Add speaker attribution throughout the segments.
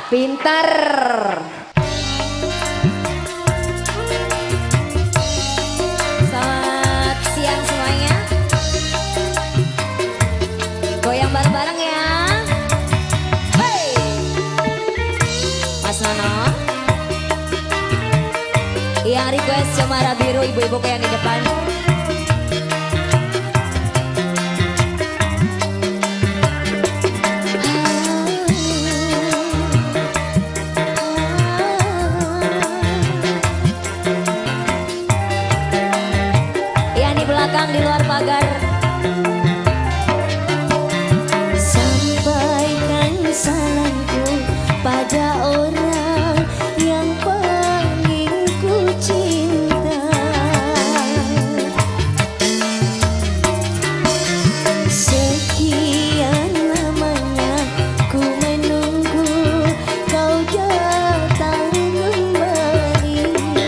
Speaker 1: Pintar. Selamat siang semuanya. Goyang bareng-bareng ya. Hey, Mas Nono. Yang request Cemara Biru, ibu-ibu yang di depan. Di luar pagar.
Speaker 2: Sampaikan salamku pada orang yang paling ku cinta. Sekian lamanya ku menunggu kau datang kembali.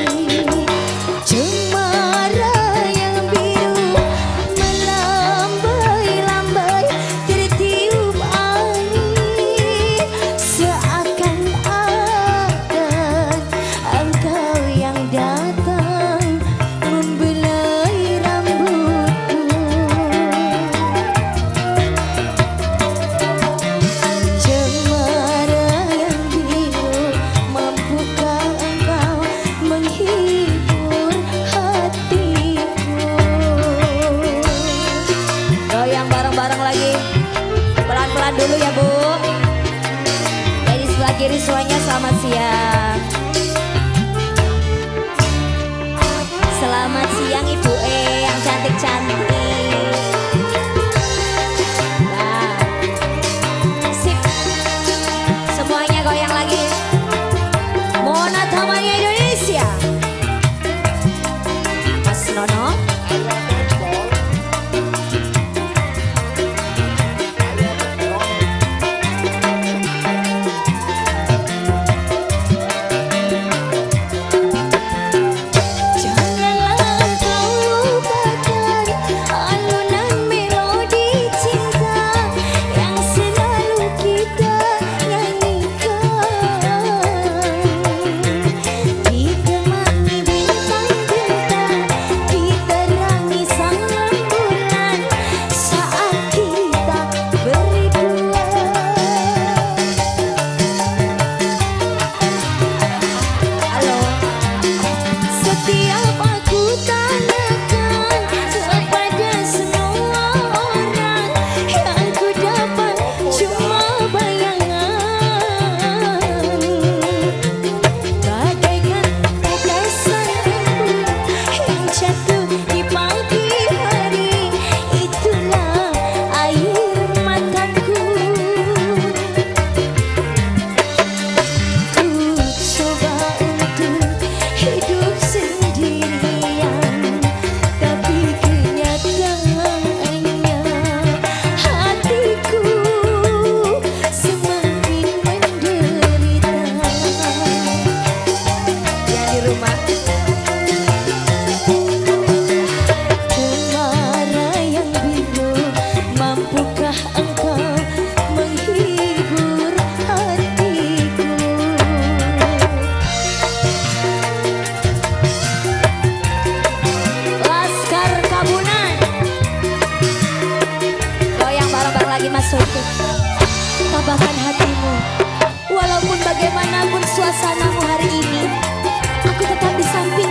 Speaker 1: Pelan-pelan dulu ya Bu. Dari sebelah kiri semuanya selamat siang. Selamat siang Ibu yang cantik-cantik. Nah, sip. Semuanya goyang lagi. Mona Tamanya Indonesia. Mas Nono. Tabahkan hatimu, walaupun bagaimanapun suasanamu hari ini, aku tetap di samping